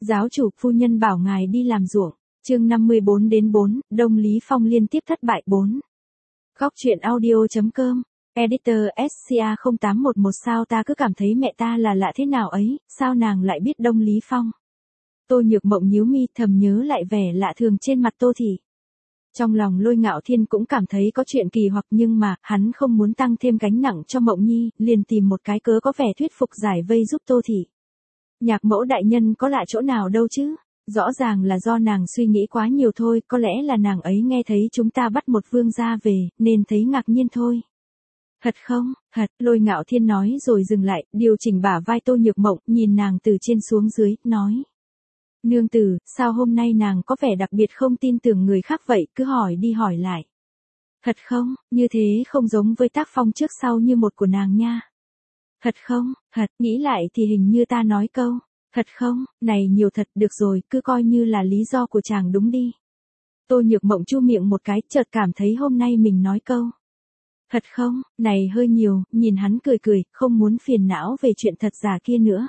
Giáo chủ, phu nhân bảo ngài đi làm ruộng. Chương 54-4, Đông Lý Phong liên tiếp thất bại 4. Góc truyện audio.com. Editor SCA 0811. Sao ta cứ cảm thấy mẹ ta là lạ thế nào ấy, sao nàng lại biết Đông Lý Phong? Tô Nhược Mộng nhíu mi thầm nhớ lại vẻ lạ thường trên mặt Tô Thị. Trong lòng Lôi Ngạo Thiên cũng cảm thấy có chuyện kỳ hoặc, nhưng mà, hắn không muốn tăng thêm gánh nặng cho Mộng Nhi, liền tìm một cái cớ có vẻ thuyết phục giải vây giúp Tô Thị. Nhạc mẫu đại nhân có lạ chỗ nào đâu chứ? Rõ ràng là do nàng suy nghĩ quá nhiều thôi, có lẽ là nàng ấy nghe thấy chúng ta bắt một vương gia về, nên thấy ngạc nhiên thôi. Thật không? Thật, Lôi Ngạo Thiên nói rồi dừng lại, điều chỉnh bả vai Tô Nhược Mộng, nhìn nàng từ trên xuống dưới, nói. Nương tử, sao hôm nay nàng có vẻ đặc biệt không tin tưởng người khác vậy, cứ hỏi đi hỏi lại. Thật không, như thế không giống với tác phong trước sau như một của nàng nha. Thật không, thật, nghĩ lại thì hình như ta nói câu. Thật không, này nhiều thật, được rồi, cứ coi như là lý do của chàng đúng đi. Tô Nhược Mộng chu miệng một cái, chợt cảm thấy hôm nay mình nói câu. Thật không, này hơi nhiều, nhìn hắn cười cười, không muốn phiền não về chuyện thật giả kia nữa.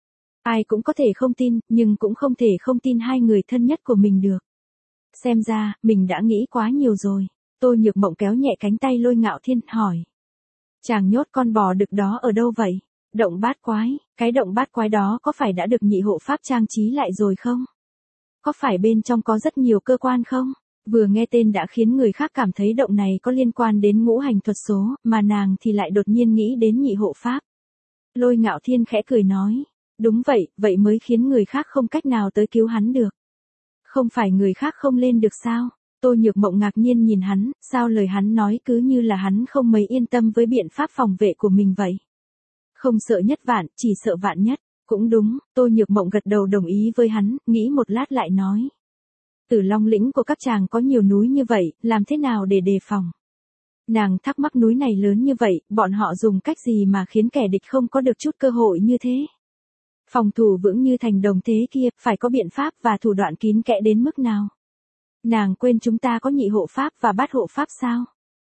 Ai cũng có thể không tin, nhưng cũng không thể không tin hai người thân nhất của mình được. Xem ra, mình đã nghĩ quá nhiều rồi. Tô Nhược Mộng kéo nhẹ cánh tay Lôi Ngạo Thiên, hỏi. Chàng nhốt con bò đực đó ở đâu vậy? Động Bát Quái, cái động Bát Quái đó có phải đã được nhị hộ pháp trang trí lại rồi không? Có phải bên trong có rất nhiều cơ quan không? Vừa nghe tên đã khiến người khác cảm thấy động này có liên quan đến ngũ hành thuật số, mà nàng thì lại đột nhiên nghĩ đến nhị hộ pháp. Lôi Ngạo Thiên khẽ cười nói. Đúng vậy, vậy mới khiến người khác không cách nào tới cứu hắn được. Không phải người khác không lên được sao? Tô Nhược Mộng ngạc nhiên nhìn hắn, sao lời hắn nói cứ như là hắn không mấy yên tâm với biện pháp phòng vệ của mình vậy. Không sợ nhất vạn, chỉ sợ vạn nhất. Cũng đúng, Tô Nhược Mộng gật đầu đồng ý với hắn, nghĩ một lát lại nói. Tử Long lĩnh của các chàng có nhiều núi như vậy, làm thế nào để đề phòng? Nàng thắc mắc núi này lớn như vậy, bọn họ dùng cách gì mà khiến kẻ địch không có được chút cơ hội như thế? Phòng thủ vững như thành đồng thế kia, phải có biện pháp và thủ đoạn kín kẽ đến mức nào? Nàng quên chúng ta có nhị hộ pháp và bát hộ pháp sao?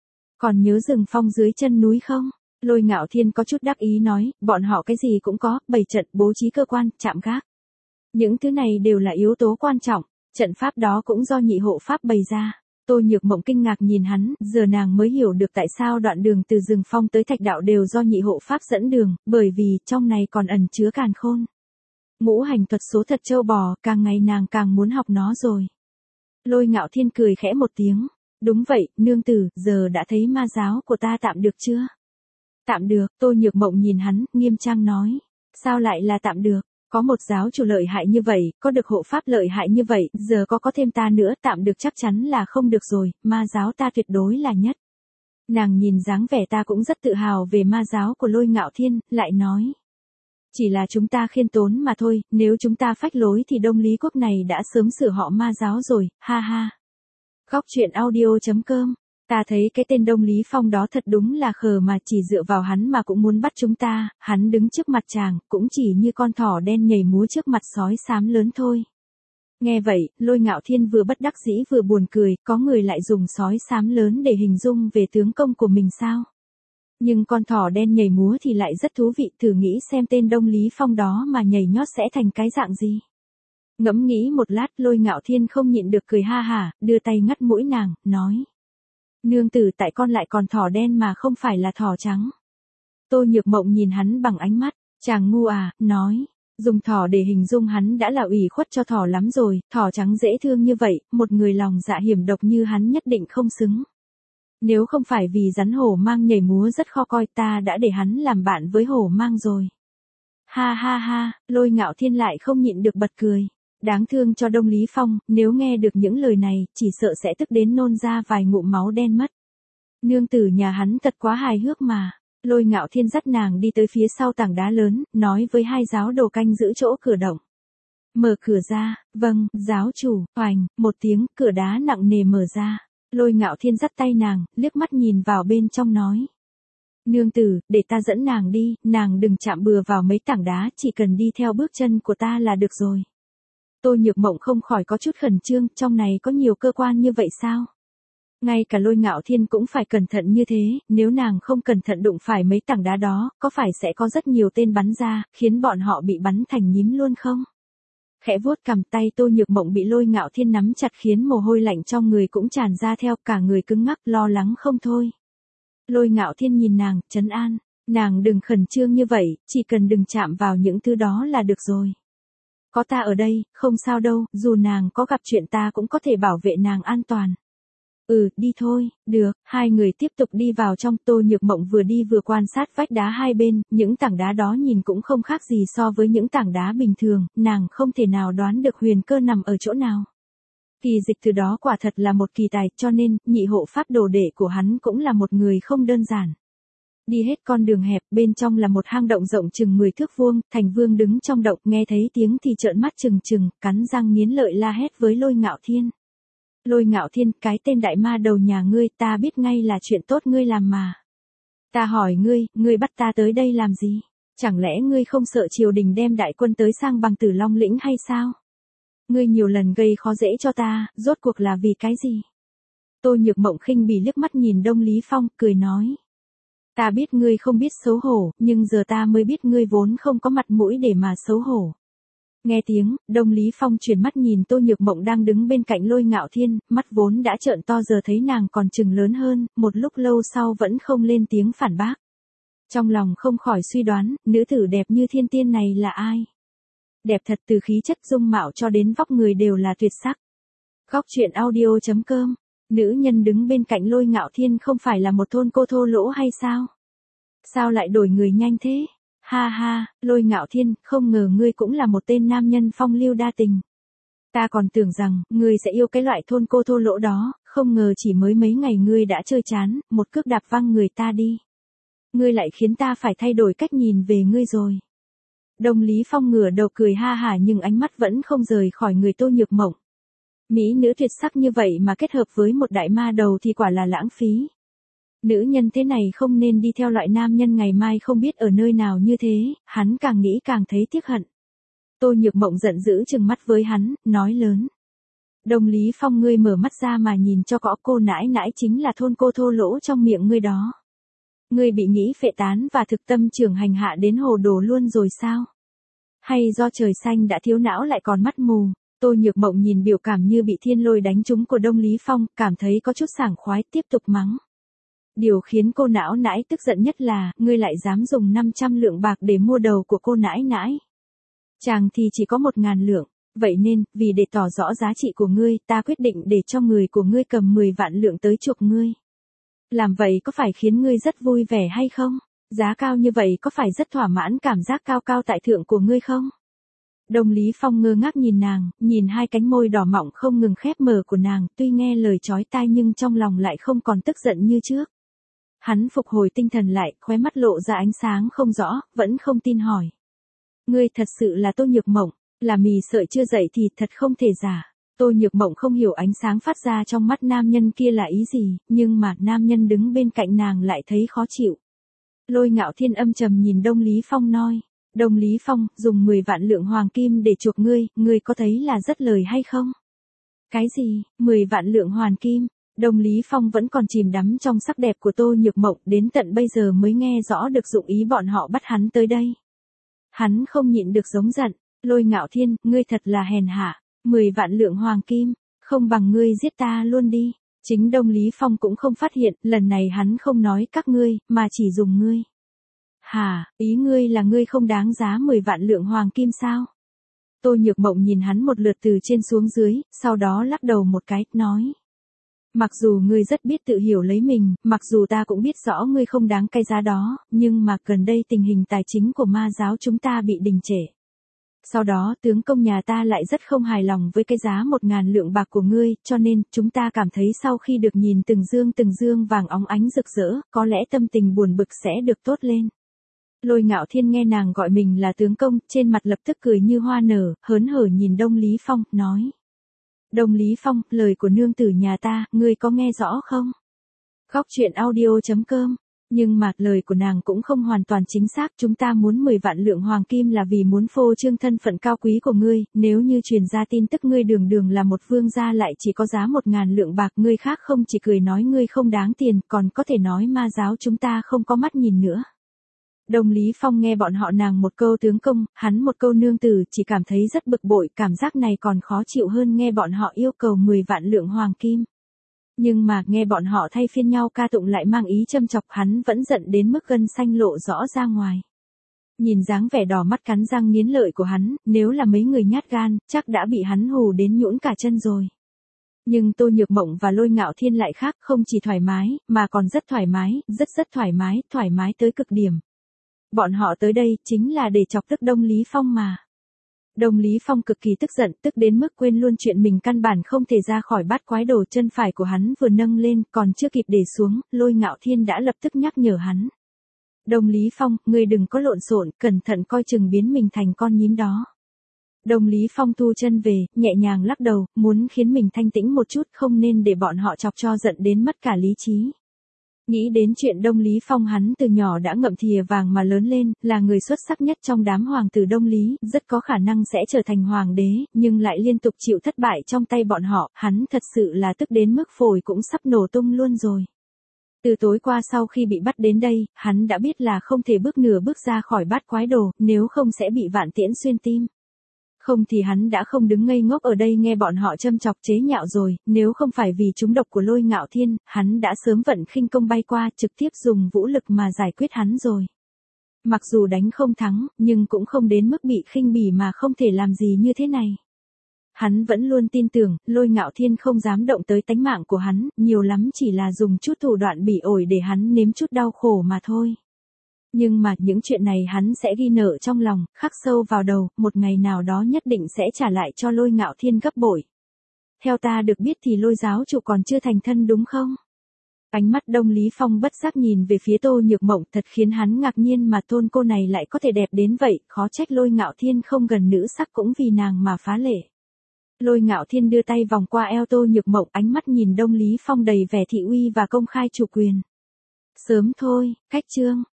Còn nhớ rừng phong dưới chân núi không? Lôi Ngạo Thiên có chút đắc ý nói, bọn họ cái gì cũng có, bày trận, bố trí cơ quan, chạm gác. Những thứ này đều là yếu tố quan trọng, trận pháp đó cũng do nhị hộ pháp bày ra. Tô Nhược Mộng kinh ngạc nhìn hắn, giờ nàng mới hiểu được tại sao đoạn đường từ rừng phong tới thạch đạo đều do nhị hộ pháp dẫn đường, bởi vì trong này còn ẩn chứa càn khôn. Ngũ hành thuật số thật trâu bò, càng ngày nàng càng muốn học nó rồi. Lôi Ngạo Thiên cười khẽ một tiếng. Đúng vậy, nương tử, giờ đã thấy ma giáo của ta tạm được chưa? Tạm được, Tô Nhược Mộng nhìn hắn, nghiêm trang nói. Sao lại là tạm được? Có một giáo chủ lợi hại như vậy, có được hộ pháp lợi hại như vậy, giờ có thêm ta nữa, tạm được chắc chắn là không được rồi, ma giáo ta tuyệt đối là nhất. Nàng nhìn dáng vẻ ta cũng rất tự hào về ma giáo của Lôi Ngạo Thiên, lại nói. Chỉ là chúng ta khiêm tốn mà thôi, nếu chúng ta phách lối thì Đông Lý Quốc này đã sớm sửa họ ma giáo rồi, ha ha. Góc truyện audio.com. Ta thấy cái tên Đông Lý Phong đó thật đúng là khờ mà chỉ dựa vào hắn mà cũng muốn bắt chúng ta, hắn đứng trước mặt chàng, cũng chỉ như con thỏ đen nhảy múa trước mặt sói xám lớn thôi. Nghe vậy, Lôi Ngạo Thiên vừa bất đắc dĩ vừa buồn cười, có người lại dùng sói xám lớn để hình dung về tướng công của mình sao? Nhưng con thỏ đen nhảy múa thì lại rất thú vị, thử nghĩ xem tên Đông Lý Phong đó mà nhảy nhót sẽ thành cái dạng gì. Ngẫm nghĩ một lát, Lôi Ngạo Thiên không nhịn được cười ha hả, đưa tay ngắt mũi nàng, nói. Nương tử, tại con lại còn thỏ đen mà không phải là thỏ trắng. Tô Nhược Mộng nhìn hắn bằng ánh mắt, chàng ngu à, nói. Dùng thỏ để hình dung hắn đã là ủy khuất cho thỏ lắm rồi, thỏ trắng dễ thương như vậy, một người lòng dạ hiểm độc như hắn nhất định không xứng. Nếu không phải vì rắn hổ mang nhảy múa rất khó coi, ta đã để hắn làm bạn với hổ mang rồi. Ha ha ha, Lôi Ngạo Thiên lại không nhịn được bật cười. Đáng thương cho Đông Lý Phong, nếu nghe được những lời này, chỉ sợ sẽ tức đến nôn ra vài ngụm máu đen mất. Nương tử nhà hắn thật quá hài hước mà. Lôi Ngạo Thiên dắt nàng đi tới phía sau tảng đá lớn, nói với hai giáo đồ canh giữ chỗ cửa động. Mở cửa ra, vâng, giáo chủ, oành, một tiếng, cửa đá nặng nề mở ra. Lôi Ngạo Thiên dắt tay nàng, liếc mắt nhìn vào bên trong nói. Nương tử, để ta dẫn nàng đi, nàng đừng chạm bừa vào mấy tảng đá, chỉ cần đi theo bước chân của ta là được rồi. Tô Nhược Mộng không khỏi có chút khẩn trương, trong này có nhiều cơ quan như vậy sao? Ngay cả Lôi Ngạo Thiên cũng phải cẩn thận như thế, nếu nàng không cẩn thận đụng phải mấy tảng đá đó, có phải sẽ có rất nhiều tên bắn ra, khiến bọn họ bị bắn thành nhím luôn không? Khẽ vuốt cằm, tay Tô Nhược Mộng bị Lôi Ngạo Thiên nắm chặt khiến mồ hôi lạnh trong người cũng tràn ra theo, cả người cứng ngắc lo lắng không thôi. Lôi Ngạo Thiên nhìn nàng, trấn an, nàng đừng khẩn trương như vậy, chỉ cần đừng chạm vào những thứ đó là được rồi. Có ta ở đây, không sao đâu, dù nàng có gặp chuyện ta cũng có thể bảo vệ nàng an toàn. Đi thôi, được, hai người tiếp tục đi vào trong. Tô Nhược Mộng vừa đi vừa quan sát vách đá hai bên, những tảng đá đó nhìn cũng không khác gì so với những tảng đá bình thường, nàng không thể nào đoán được huyền cơ nằm ở chỗ nào. Kỳ Dịch từ đó quả thật là một kỳ tài, cho nên, nhị hộ pháp đồ đệ của hắn cũng là một người không đơn giản. Đi hết con đường hẹp, bên trong là một hang động rộng chừng 10 thước vuông, Thành Vương đứng trong động, nghe thấy tiếng thì trợn mắt trừng trừng, cắn răng nghiến lợi la hét với Lôi Ngạo Thiên. Lôi Ngạo Thiên, cái tên đại ma đầu nhà ngươi, ta biết ngay là chuyện tốt ngươi làm mà. Ta hỏi ngươi bắt ta tới đây làm gì? Chẳng lẽ ngươi không sợ triều đình đem đại quân tới sang bằng Tử Long lĩnh hay sao? Ngươi nhiều lần gây khó dễ cho ta, rốt cuộc là vì cái gì? Tô Nhược Mộng khinh bỉ liếc mắt nhìn Đông Lý Phong, cười nói. Ta biết ngươi không biết xấu hổ, nhưng giờ ta mới biết ngươi vốn không có mặt mũi để mà xấu hổ. Nghe tiếng, Đông Lý Phong chuyển mắt nhìn Tô Nhược Mộng đang đứng bên cạnh Lôi Ngạo Thiên, mắt vốn đã trợn to giờ thấy nàng còn chừng lớn hơn, một lúc lâu sau vẫn không lên tiếng phản bác. Trong lòng không khỏi suy đoán, nữ tử đẹp như thiên tiên này là ai? Đẹp thật, từ khí chất dung mạo cho đến vóc người đều là tuyệt sắc. Góc truyện audio.com. Nữ nhân đứng bên cạnh Lôi Ngạo Thiên không phải là một thôn cô thô lỗ hay sao? Sao lại đổi người nhanh thế? Ha ha, Lôi Ngạo Thiên, không ngờ ngươi cũng là một tên nam nhân phong lưu đa tình. Ta còn tưởng rằng, ngươi sẽ yêu cái loại thôn cô thô lỗ đó, không ngờ chỉ mới mấy ngày ngươi đã chơi chán, một cước đạp văng người ta đi. Ngươi lại khiến ta phải thay đổi cách nhìn về ngươi rồi. Đông Lý Phong ngửa đầu cười ha hả nhưng ánh mắt vẫn không rời khỏi người Tô Nhược Mộng. Mỹ nữ tuyệt sắc như vậy mà kết hợp với một đại ma đầu thì quả là lãng phí. Nữ nhân thế này không nên đi theo loại nam nhân ngày mai không biết ở nơi nào như thế, hắn càng nghĩ càng thấy tiếc hận. Tô Nhược Mộng giận dữ trừng mắt với hắn, nói lớn. Đông Lý Phong, ngươi mở mắt ra mà nhìn cho rõ, cô nãi nãi chính là thôn cô thô lỗ trong miệng ngươi đó. Ngươi bị nghĩ phệ tán và thực tâm trưởng hành hạ đến hồ đồ luôn rồi sao? Hay do trời xanh đã thiếu não lại còn mắt mù? Tô Nhược Mộng nhìn biểu cảm như bị thiên lôi đánh trúng của Đông Lý Phong, cảm thấy có chút sảng khoái, tiếp tục mắng. Điều khiến cô não nãi tức giận nhất là, ngươi lại dám dùng 500 lượng bạc để mua đầu của cô nãi nãi. Chàng thì chỉ có 1.000 lượng, vậy nên, vì để tỏ rõ giá trị của ngươi, ta quyết định để cho người của ngươi cầm 10 vạn lượng tới chuộc ngươi. Làm vậy có phải khiến ngươi rất vui vẻ hay không? Giá cao như vậy có phải rất thỏa mãn cảm giác cao cao tại thượng của ngươi không? Đông Lý Phong ngơ ngác nhìn nàng, nhìn hai cánh môi đỏ mọng không ngừng khép mở của nàng, tuy nghe lời chói tai nhưng trong lòng lại không còn tức giận như trước. Hắn phục hồi tinh thần lại, khóe mắt lộ ra ánh sáng không rõ, vẫn không tin hỏi. Ngươi thật sự là Tô Nhược Mộng, là mì sợi chưa dậy thì thật không thể giả. Tô Nhược Mộng không hiểu ánh sáng phát ra trong mắt nam nhân kia là ý gì, nhưng mà nam nhân đứng bên cạnh nàng lại thấy khó chịu. Lôi Ngạo Thiên âm trầm nhìn Đông Lý Phong nói. Đông Lý Phong, dùng 10 vạn lượng hoàng kim để chuộc ngươi, ngươi có thấy là rất lời hay không? Cái gì, 10 vạn lượng hoàng kim? Đông Lý Phong vẫn còn chìm đắm trong sắc đẹp của Tô Nhược Mộng, đến tận bây giờ mới nghe rõ được dụng ý bọn họ bắt hắn tới đây. Hắn không nhịn được giống giận, Lôi Ngạo Thiên, ngươi thật là hèn hạ, 10 vạn lượng hoàng kim, không bằng ngươi giết ta luôn đi. Chính Đông Lý Phong cũng không phát hiện, lần này hắn không nói các ngươi, mà chỉ dùng ngươi. Hả, ý ngươi là ngươi không đáng giá 10 vạn lượng hoàng kim sao? Tô Nhược Mộng nhìn hắn một lượt từ trên xuống dưới, sau đó lắc đầu một cái, nói. Mặc dù ngươi rất biết tự hiểu lấy mình, mặc dù ta cũng biết rõ ngươi không đáng cái giá đó, nhưng mà gần đây tình hình tài chính của ma giáo chúng ta bị đình trệ. Sau đó tướng công nhà ta lại rất không hài lòng với cái giá 1.000 lượng bạc của ngươi, cho nên chúng ta cảm thấy sau khi được nhìn từng dương vàng óng ánh rực rỡ, có lẽ tâm tình buồn bực sẽ được tốt lên. Lôi Ngạo Thiên nghe nàng gọi mình là tướng công, trên mặt lập tức cười như hoa nở, hớn hở nhìn Đông Lý Phong, nói. Đông Lý Phong, lời của nương tử nhà ta, ngươi có nghe rõ không? Góc truyện audio.com. Nhưng mà lời của nàng cũng không hoàn toàn chính xác, chúng ta muốn 10 vạn lượng hoàng kim là vì muốn phô trương thân phận cao quý của ngươi, nếu như truyền ra tin tức ngươi đường đường là một vương gia lại chỉ có giá 1.000 lượng bạc, ngươi khác không chỉ cười nói ngươi không đáng tiền, còn có thể nói ma giáo chúng ta không có mắt nhìn nữa. Đông Lý Phong nghe bọn họ nàng một câu tướng công, hắn một câu nương tử, chỉ cảm thấy rất bực bội, cảm giác này còn khó chịu hơn nghe bọn họ yêu cầu 10 vạn lượng hoàng kim. Nhưng mà nghe bọn họ thay phiên nhau ca tụng lại mang ý châm chọc, hắn vẫn giận đến mức gân xanh lộ rõ ra ngoài. Nhìn dáng vẻ đỏ mắt cắn răng nghiến lợi của hắn, nếu là mấy người nhát gan, chắc đã bị hắn hù đến nhũn cả chân rồi. Nhưng Tô Nhược Mộng và Lôi Ngạo Thiên lại khác, không chỉ thoải mái, mà còn rất thoải mái, rất thoải mái tới cực điểm. Bọn họ tới đây chính là để chọc tức Đông Lý Phong mà. Đông Lý Phong cực kỳ tức giận, tức đến mức quên luôn chuyện mình căn bản không thể ra khỏi bát quái đồ, chân phải của hắn vừa nâng lên, còn chưa kịp để xuống, Lôi Ngạo Thiên đã lập tức nhắc nhở hắn. Đông Lý Phong, ngươi đừng có lộn xộn, cẩn thận coi chừng biến mình thành con nhím đó. Đông Lý Phong thu chân về, nhẹ nhàng lắc đầu, muốn khiến mình thanh tĩnh một chút, không nên để bọn họ chọc cho giận đến mất cả lý trí. Nghĩ đến chuyện Đông Lý Phong, hắn từ nhỏ đã ngậm thìa vàng mà lớn lên, là người xuất sắc nhất trong đám hoàng tử Đông Lý, rất có khả năng sẽ trở thành hoàng đế, nhưng lại liên tục chịu thất bại trong tay bọn họ, hắn thật sự là tức đến mức phổi cũng sắp nổ tung luôn rồi. Từ tối qua sau khi bị bắt đến đây, hắn đã biết là không thể bước nửa bước ra khỏi bát quái đồ, nếu không sẽ bị vạn tiễn xuyên tim. Không thì hắn đã không đứng ngây ngốc ở đây nghe bọn họ châm chọc chế nhạo rồi, nếu không phải vì trúng độc của Lôi Ngạo Thiên, hắn đã sớm vận khinh công bay qua, trực tiếp dùng vũ lực mà giải quyết hắn rồi. Mặc dù đánh không thắng, nhưng cũng không đến mức bị khinh bỉ mà không thể làm gì như thế này. Hắn vẫn luôn tin tưởng, Lôi Ngạo Thiên không dám động tới tánh mạng của hắn, nhiều lắm chỉ là dùng chút thủ đoạn bỉ ổi để hắn nếm chút đau khổ mà thôi. Nhưng mà những chuyện này hắn sẽ ghi nợ trong lòng, khắc sâu vào đầu, một ngày nào đó nhất định sẽ trả lại cho Lôi Ngạo Thiên gấp bội. Theo ta được biết thì Lôi giáo chủ còn chưa thành thân đúng không? Ánh mắt Đông Lý Phong bất giác nhìn về phía Tô Nhược Mộng, thật khiến hắn ngạc nhiên mà tôn cô này lại có thể đẹp đến vậy, khó trách Lôi Ngạo Thiên không gần nữ sắc cũng vì nàng mà phá lệ. Lôi Ngạo Thiên đưa tay vòng qua eo Tô Nhược Mộng, ánh mắt nhìn Đông Lý Phong đầy vẻ thị uy và công khai chủ quyền. Sớm thôi, cách chương.